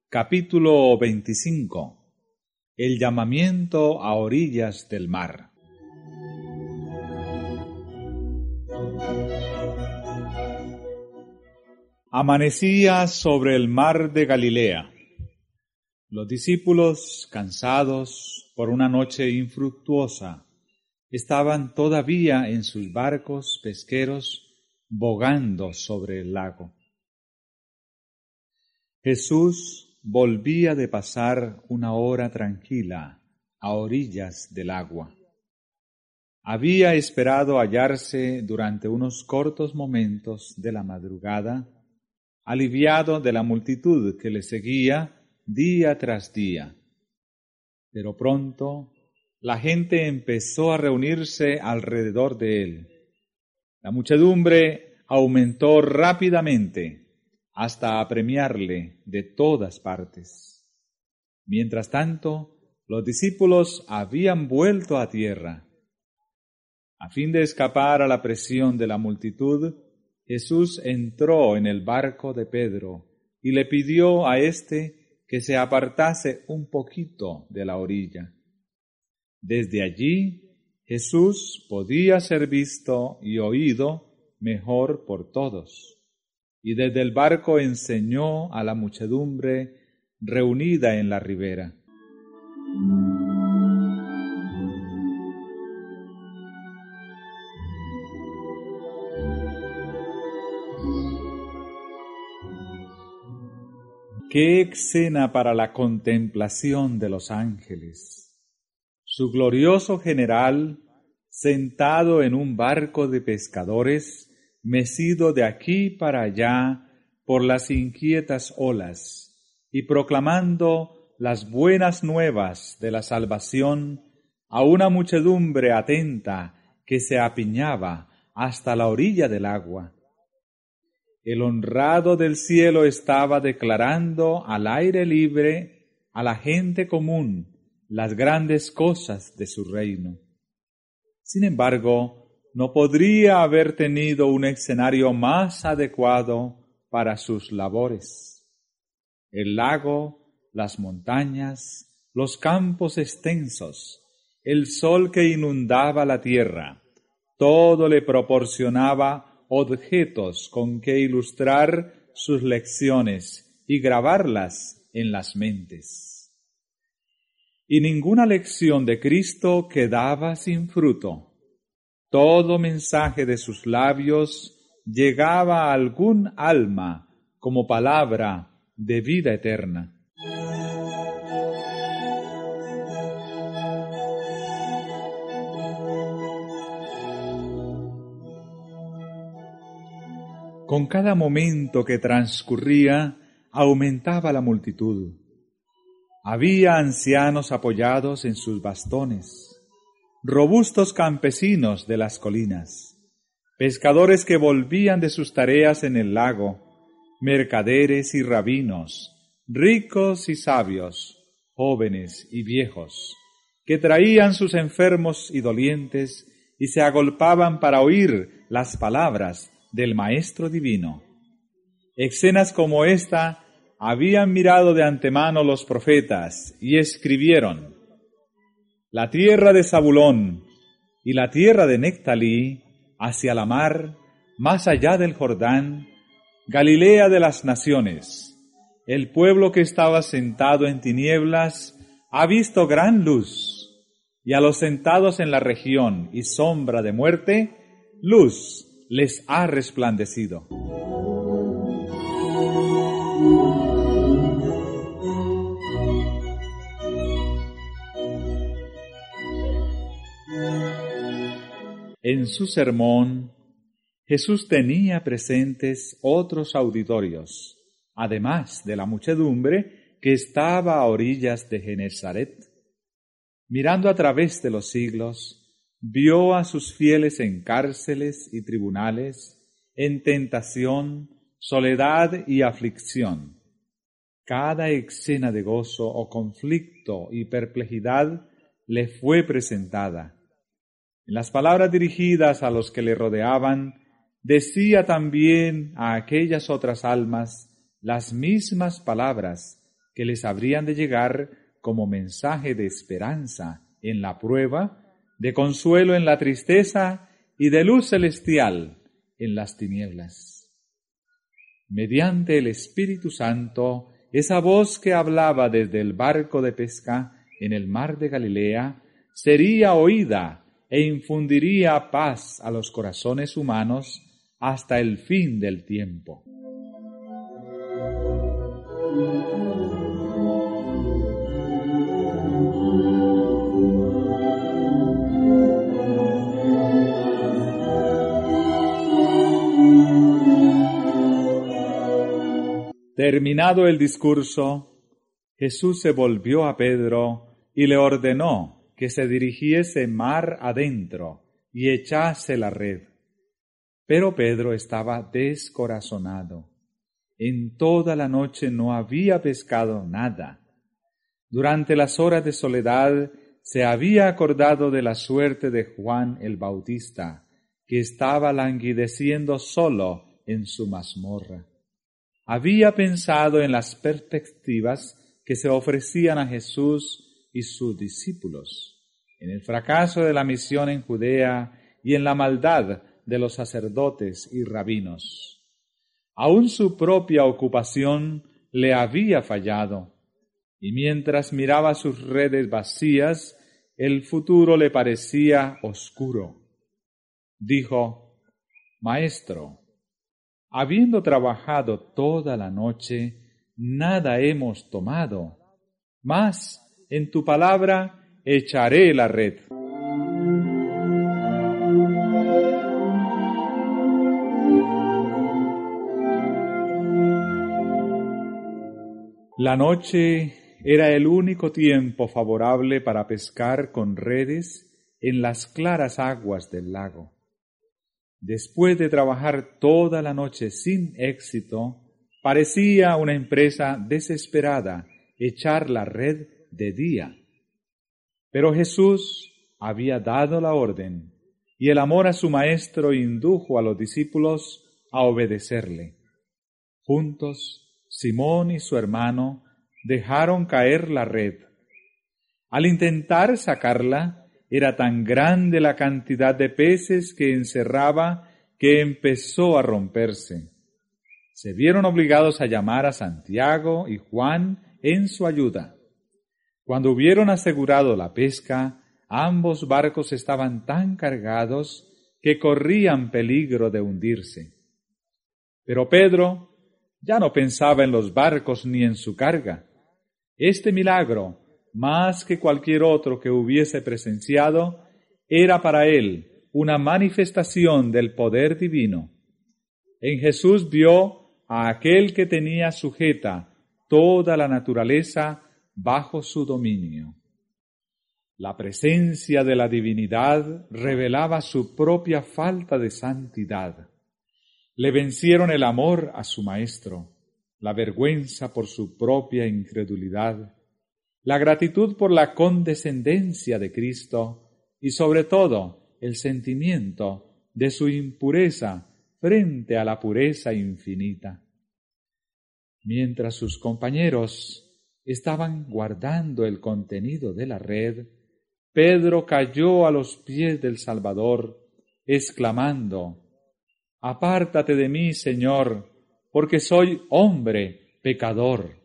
Capítulo 25. El llamamiento a orillas del mar. Amanecía sobre el mar de Galilea. Los discípulos, cansados por una noche infructuosa, estaban todavía en sus barcos pesqueros bogando sobre el lago. Jesús volvía de pasar una hora tranquila a orillas del agua. Había esperado hallarse durante unos cortos momentos de la madrugada, aliviado de la multitud que le seguía día tras día. Pero pronto la gente empezó a reunirse alrededor de él. La muchedumbre aumentó rápidamente hasta apremiarle de todas partes. Mientras tanto, los discípulos habían vuelto a tierra. A fin de escapar a la presión de la multitud, Jesús entró en el barco de Pedro y le pidió a éste que se apartase un poquito de la orilla. Desde allí, Jesús podía ser visto y oído mejor por todos. Y desde el barco enseñó a la muchedumbre reunida en la ribera. ¡Qué escena para la contemplación de los ángeles! Su glorioso general, sentado en un barco de pescadores, mecido de aquí para allá por las inquietas olas, y proclamando las buenas nuevas de la salvación a una muchedumbre atenta que se apiñaba hasta la orilla del agua. El honrado del cielo estaba declarando al aire libre a la gente común las grandes cosas de su reino. Sin embargo, no podría haber tenido un escenario más adecuado para sus labores. El lago, las montañas, los campos extensos, el sol que inundaba la tierra, todo le proporcionaba objetos con que ilustrar sus lecciones y grabarlas en las mentes. Y ninguna lección de Cristo quedaba sin fruto. Todo mensaje de sus labios llegaba a algún alma como palabra de vida eterna. Con cada momento que transcurría, aumentaba la multitud. Había ancianos apoyados en sus bastones, robustos campesinos de las colinas, pescadores que volvían de sus tareas en el lago, mercaderes y rabinos, ricos y sabios, jóvenes y viejos, que traían sus enfermos y dolientes y se agolpaban para oír las palabras del Maestro Divino. Escenas como esta habían mirado de antemano los profetas y escribieron: la tierra de Zabulón y la tierra de Nectalí, hacia la mar, más allá del Jordán, Galilea de las naciones. El pueblo que estaba sentado en tinieblas ha visto gran luz, y a los sentados en la región y sombra de muerte, luz les ha resplandecido. En su sermón, Jesús tenía presentes otros auditorios, además de la muchedumbre que estaba a orillas de Genesaret. Mirando a través de los siglos, vio a sus fieles en cárceles y tribunales, en tentación, soledad y aflicción. Cada escena de gozo o conflicto y perplejidad le fue presentada. En las palabras dirigidas a los que le rodeaban, decía también a aquellas otras almas las mismas palabras que les habrían de llegar como mensaje de esperanza en la prueba, de consuelo en la tristeza y de luz celestial en las tinieblas. Mediante el Espíritu Santo, esa voz que hablaba desde el barco de pesca en el mar de Galilea sería oída e infundiría paz a los corazones humanos hasta el fin del tiempo. Terminado el discurso, Jesús se volvió a Pedro y le ordenó que se dirigiese mar adentro y echase la red. Pero Pedro estaba descorazonado. En toda la noche no había pescado nada. Durante las horas de soledad se había acordado de la suerte de Juan el Bautista, que estaba languideciendo solo en su mazmorra. Había pensado en las perspectivas que se ofrecían a Jesús y sus discípulos, en el fracaso de la misión en Judea y en la maldad de los sacerdotes y rabinos. Aún su propia ocupación le había fallado, y mientras miraba sus redes vacías, el futuro le parecía oscuro. Dijo: «Maestro, habiendo trabajado toda la noche, nada hemos tomado, mas en tu palabra echaré la red». La noche era el único tiempo favorable para pescar con redes en las claras aguas del lago. Después de trabajar toda la noche sin éxito, parecía una empresa desesperada echar la red de día. Pero Jesús había dado la orden, y el amor a su Maestro indujo a los discípulos a obedecerle. Juntos, Simón y su hermano dejaron caer la red. Al intentar sacarla, era tan grande la cantidad de peces que encerraba que empezó a romperse. Se vieron obligados a llamar a Santiago y Juan en su ayuda. Cuando hubieron asegurado la pesca, ambos barcos estaban tan cargados que corrían peligro de hundirse. Pero Pedro ya no pensaba en los barcos ni en su carga. Este milagro, más que cualquier otro que hubiese presenciado, era para él una manifestación del poder divino. En Jesús vio a aquel que tenía sujeta toda la naturaleza bajo su dominio. La presencia de la divinidad revelaba su propia falta de santidad. Le vencieron el amor a su Maestro, la vergüenza por su propia incredulidad, la gratitud por la condescendencia de Cristo y sobre todo el sentimiento de su impureza frente a la pureza infinita. Mientras sus compañeros estaban guardando el contenido de la red, Pedro cayó a los pies del Salvador, exclamando: «Apártate de mí, Señor, porque soy hombre pecador».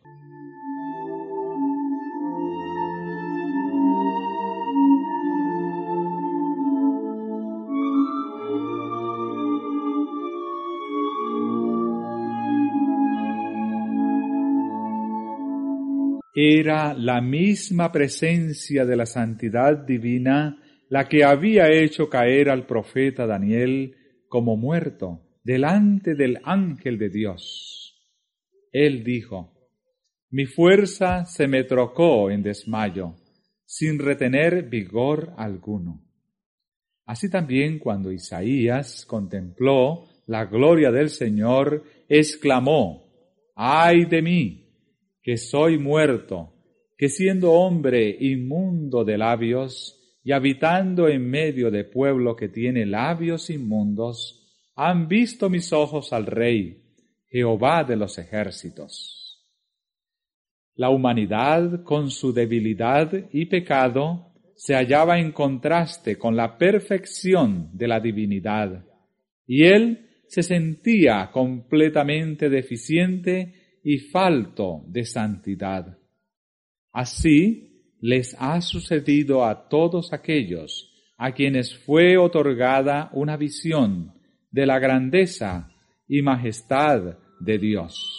Era la misma presencia de la santidad divina la que había hecho caer al profeta Daniel como muerto delante del ángel de Dios. Él dijo: «Mi fuerza se me trocó en desmayo, sin retener vigor alguno». Así también cuando Isaías contempló la gloria del Señor, exclamó: «¡Ay de mí, que soy muerto, que siendo hombre inmundo de labios y habitando en medio de pueblo que tiene labios inmundos, han visto mis ojos al Rey, Jehová de los ejércitos». La humanidad, con su debilidad y pecado, se hallaba en contraste con la perfección de la divinidad, y él se sentía completamente deficiente y falto de santidad. Así les ha sucedido a todos aquellos a quienes fue otorgada una visión de la grandeza y majestad de Dios.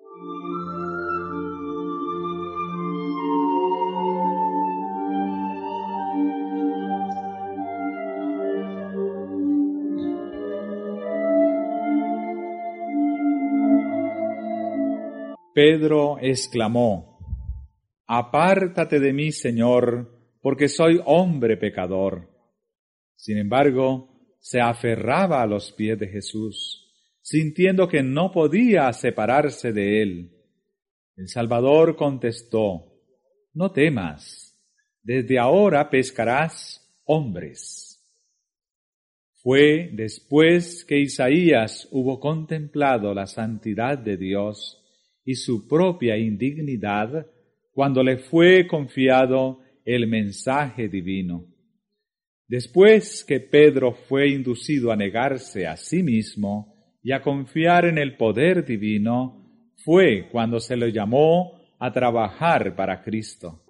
Pedro exclamó: «Apártate de mí, Señor, porque soy hombre pecador». Sin embargo, se aferraba a los pies de Jesús, sintiendo que no podía separarse de él. El Salvador contestó: «No temas, desde ahora pescarás hombres». Fue después que Isaías hubo contemplado la santidad de Dios y su propia indignidad, cuando le fue confiado el mensaje divino. Después que Pedro fue inducido a negarse a sí mismo y a confiar en el poder divino, fue cuando se le llamó a trabajar para Cristo.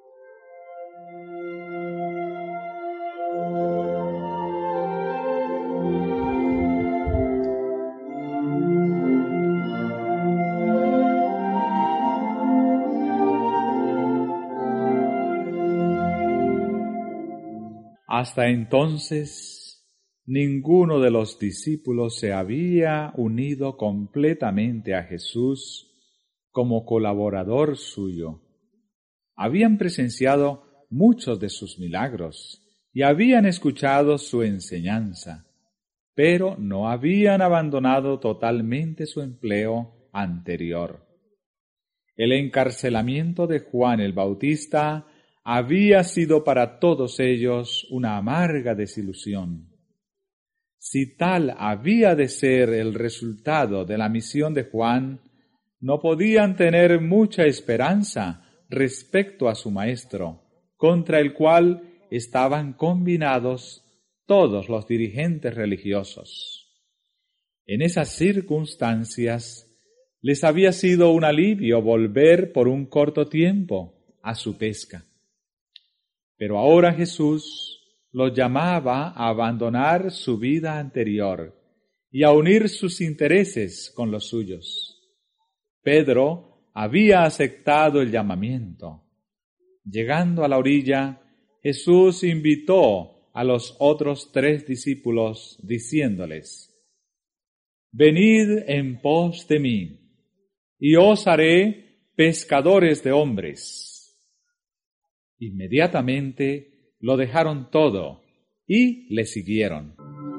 Hasta entonces, ninguno de los discípulos se había unido completamente a Jesús como colaborador suyo. Habían presenciado muchos de sus milagros y habían escuchado su enseñanza, pero no habían abandonado totalmente su empleo anterior. El encarcelamiento de Juan el Bautista había sido para todos ellos una amarga desilusión. Si tal había de ser el resultado de la misión de Juan, no podían tener mucha esperanza respecto a su maestro, contra el cual estaban combinados todos los dirigentes religiosos. En esas circunstancias, les había sido un alivio volver por un corto tiempo a su pesca. Pero ahora Jesús los llamaba a abandonar su vida anterior y a unir sus intereses con los suyos. Pedro había aceptado el llamamiento. Llegando a la orilla, Jesús invitó a los otros 3 discípulos, diciéndoles: «Venid en pos de mí, y os haré pescadores de hombres». Inmediatamente lo dejaron todo y le siguieron.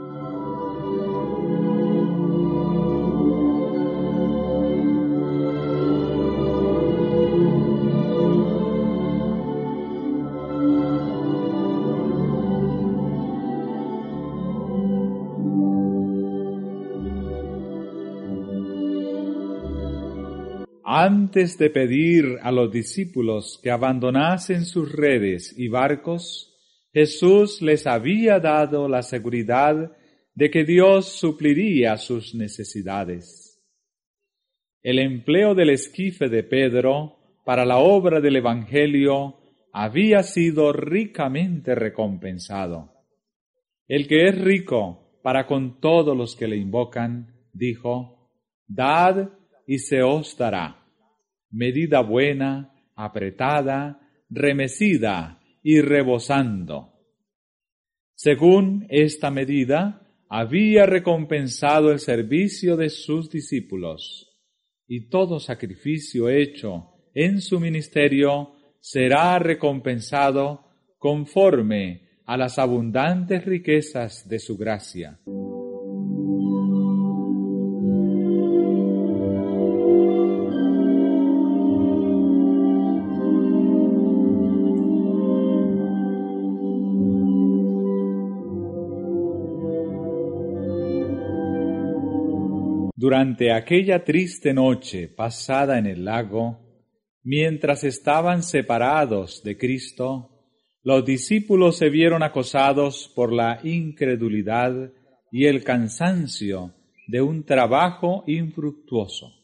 Antes de pedir a los discípulos que abandonasen sus redes y barcos, Jesús les había dado la seguridad de que Dios supliría sus necesidades. El empleo del esquife de Pedro para la obra del Evangelio había sido ricamente recompensado. El que es rico para con todos los que le invocan, dijo: «Dad y se os dará, medida buena, apretada, remecida y rebosando». Según esta medida, había recompensado el servicio de sus discípulos, y todo sacrificio hecho en su ministerio será recompensado conforme a las abundantes riquezas de su gracia. Durante aquella triste noche pasada en el lago, Mientras estaban separados de Cristo, los discípulos se vieron acosados por la incredulidad y el cansancio de un trabajo infructuoso.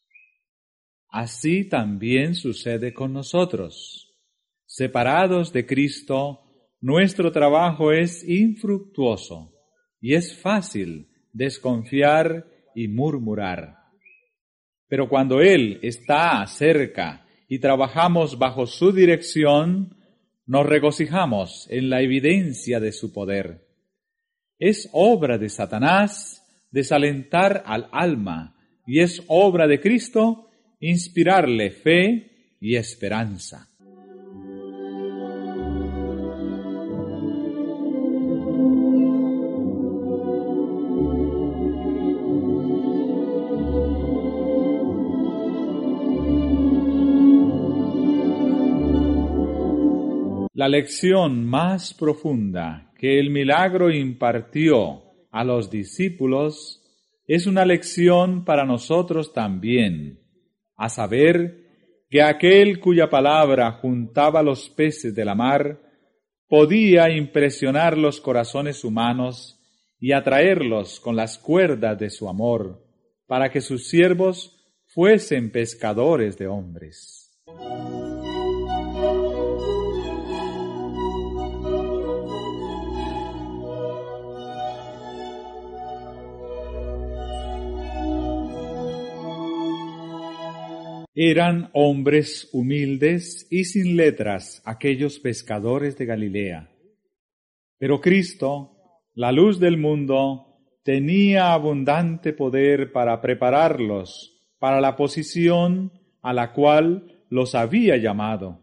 Así también sucede con nosotros. Separados de Cristo, nuestro trabajo es infructuoso y es fácil desconfiar y murmurar. Pero cuando Él está cerca y trabajamos bajo su dirección, nos regocijamos en la evidencia de su poder. Es obra de Satanás desalentar al alma y es obra de Cristo inspirarle fe y esperanza. La lección más profunda que el milagro impartió a los discípulos es una lección para nosotros también, a saber que aquel cuya palabra juntaba los peces de la mar podía impresionar los corazones humanos y atraerlos con las cuerdas de su amor, para que sus siervos fuesen pescadores de hombres. Eran hombres humildes y sin letras aquellos pescadores de Galilea. Pero Cristo, la luz del mundo, tenía abundante poder para prepararlos para la posición a la cual los había llamado.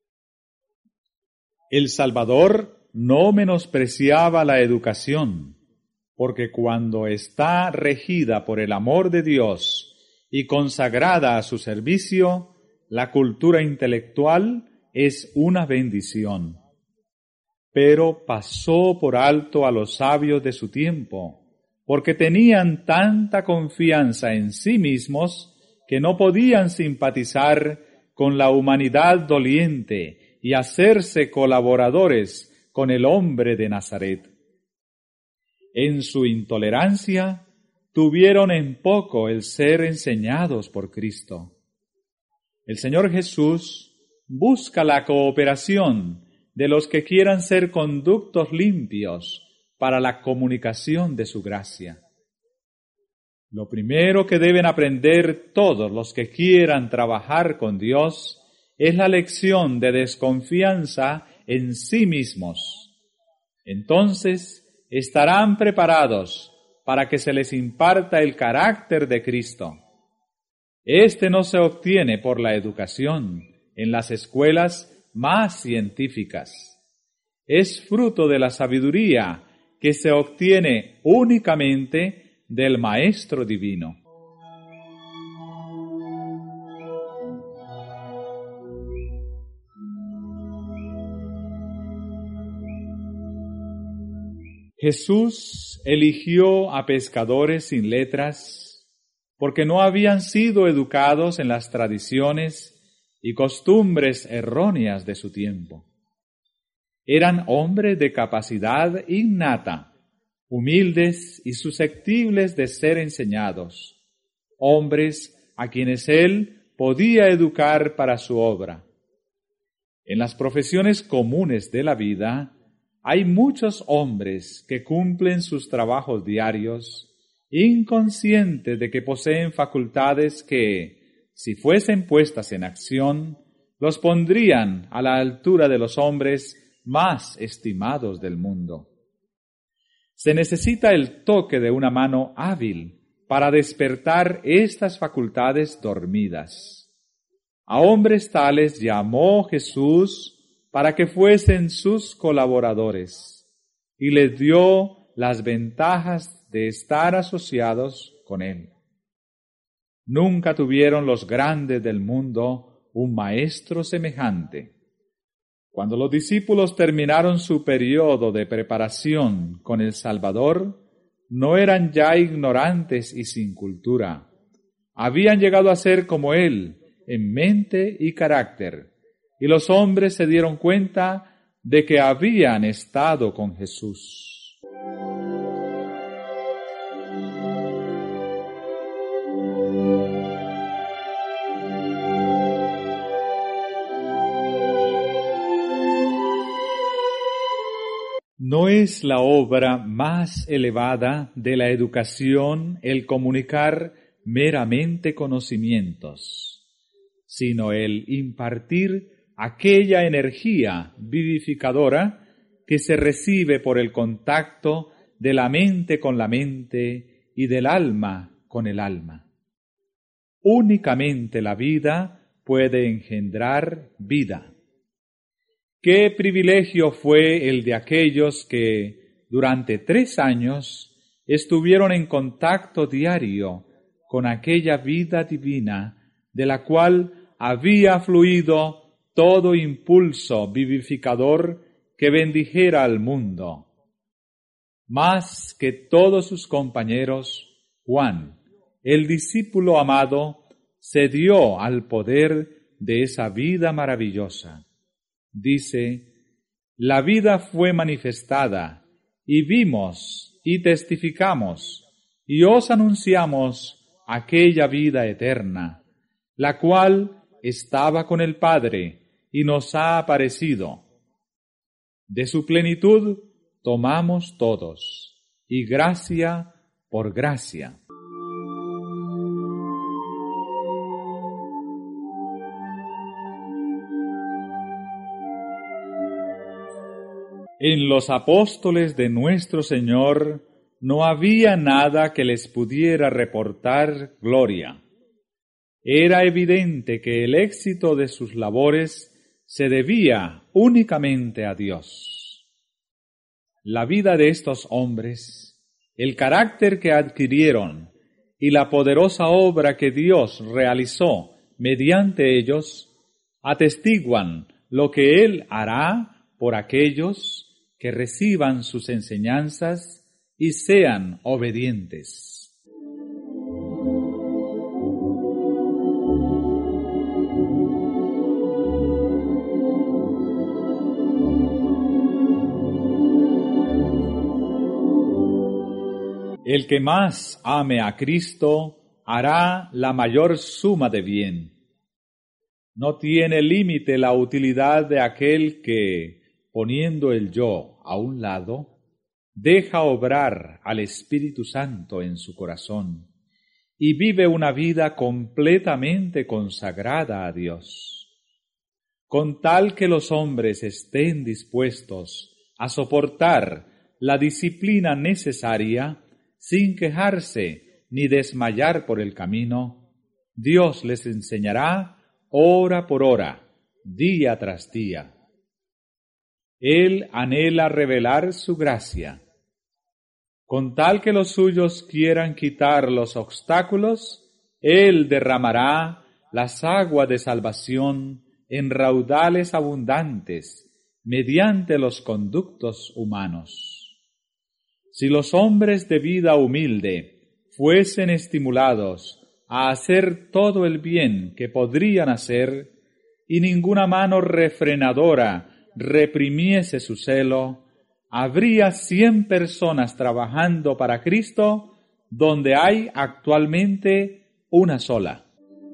El Salvador no menospreciaba la educación, porque cuando está regida por el amor de Dios y consagrada a su servicio, la cultura intelectual es una bendición. Pero pasó por alto a los sabios de su tiempo, porque tenían tanta confianza en sí mismos que no podían simpatizar con la humanidad doliente y hacerse colaboradores con el hombre de Nazaret. En su intolerancia, tuvieron en poco el ser enseñados por Cristo. El Señor Jesús busca la cooperación de los que quieran ser conductos limpios para la comunicación de su gracia. Lo primero que deben aprender todos los que quieran trabajar con Dios es la lección de desconfianza en sí mismos. Entonces estarán preparados para que se les imparta el carácter de Cristo. Este no se obtiene por la educación en las escuelas más científicas. Es fruto de la sabiduría que se obtiene únicamente del Maestro Divino. Jesús eligió a pescadores sin letras porque no habían sido educados en las tradiciones y costumbres erróneas de su tiempo. Eran hombres de capacidad innata, humildes y susceptibles de ser enseñados, hombres a quienes Él podía educar para su obra. En las profesiones comunes de la vida, hay muchos hombres que cumplen sus trabajos diarios, inconscientes de que poseen facultades que, si fuesen puestas en acción, los pondrían a la altura de los hombres más estimados del mundo. Se necesita el toque de una mano hábil para despertar estas facultades dormidas. A hombres tales llamó Jesús para que fuesen sus colaboradores, y les dio las ventajas de estar asociados con Él. Nunca tuvieron los grandes del mundo un maestro semejante. Cuando los discípulos terminaron su periodo de preparación con el Salvador, no eran ya ignorantes y sin cultura. Habían llegado a ser como Él en mente y carácter, y los hombres se dieron cuenta de que habían estado con Jesús. No es la obra más elevada de la educación el comunicar meramente conocimientos, sino el impartir aquella energía vivificadora que se recibe por el contacto de la mente con la mente y del alma con el alma. Únicamente la vida puede engendrar vida. Qué privilegio fue el de aquellos que durante 3 años estuvieron en contacto diario con aquella vida divina de la cual había fluido todo impulso vivificador que bendijera al mundo. Más que todos sus compañeros, Juan, el discípulo amado, se dio al poder de esa vida maravillosa. Dice: la vida fue manifestada, y vimos y testificamos, y os anunciamos aquella vida eterna, la cual estaba con el Padre y nos ha aparecido. De su plenitud tomamos todos, y gracia por gracia. En los apóstoles de nuestro Señor no había nada que les pudiera reportar gloria. Era evidente que el éxito de sus labores se debía únicamente a Dios. La vida de estos hombres, el carácter que adquirieron y la poderosa obra que Dios realizó mediante ellos, atestiguan lo que Él hará por aquellos que reciban sus enseñanzas y sean obedientes. El que más ame a Cristo hará la mayor suma de bien. No tiene límite la utilidad de aquel que, poniendo el yo a un lado, deja obrar al Espíritu Santo en su corazón y vive una vida completamente consagrada a Dios. Con tal que los hombres estén dispuestos a soportar la disciplina necesaria sin quejarse ni desmayar por el camino, Dios les enseñará hora por hora, día tras día. Él anhela revelar su gracia. Con tal que los suyos quieran quitar los obstáculos, Él derramará las aguas de salvación en raudales abundantes mediante los conductos humanos. Si los hombres de vida humilde fuesen estimulados a hacer todo el bien que podrían hacer y ninguna mano refrenadora reprimiese su celo, habría 100 personas trabajando para Cristo donde hay actualmente una sola.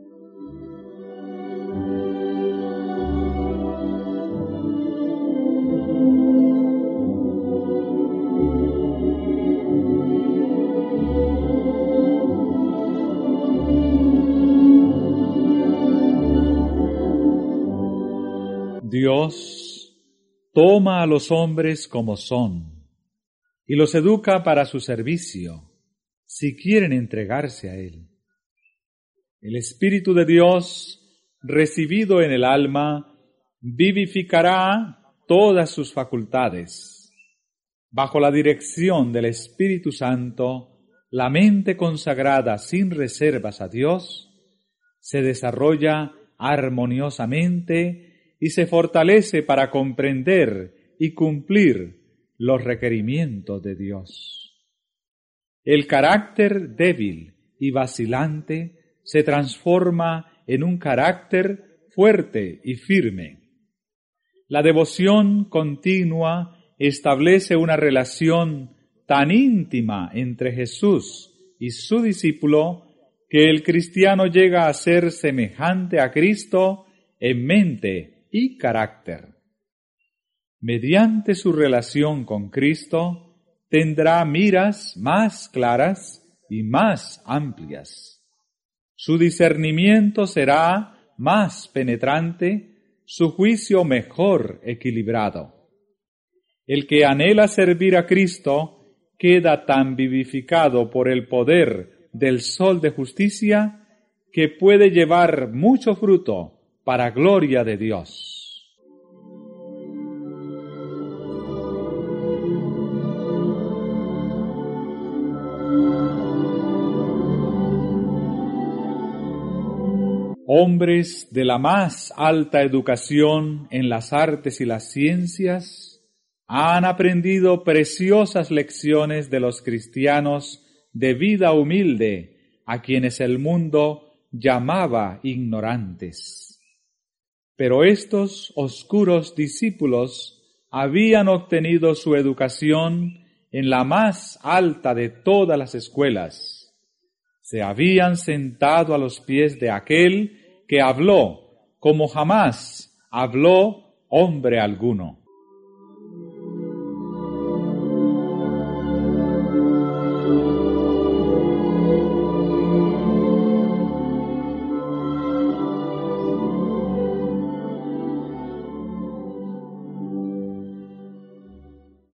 Dios toma a los hombres como son y los educa para su servicio, si quieren entregarse a Él. El Espíritu de Dios, recibido en el alma, vivificará todas sus facultades. Bajo la dirección del Espíritu Santo, la mente consagrada sin reservas a Dios se desarrolla armoniosamente y se fortalece para comprender y cumplir los requerimientos de Dios. El carácter débil y vacilante se transforma en un carácter fuerte y firme. La devoción continua establece una relación tan íntima entre Jesús y su discípulo que el cristiano llega a ser semejante a Cristo en mente y carácter. Mediante su relación con Cristo, tendrá miras más claras y más amplias. Su discernimiento será más penetrante, su juicio mejor equilibrado. El que anhela servir a Cristo queda tan vivificado por el poder del sol de justicia que puede llevar mucho fruto para gloria de Dios. Hombres de la más alta educación en las artes y las ciencias han aprendido preciosas lecciones de los cristianos de vida humilde, a quienes el mundo llamaba ignorantes. Pero estos oscuros discípulos habían obtenido su educación en la más alta de todas las escuelas. Se habían sentado a los pies de aquel que habló como jamás habló hombre alguno.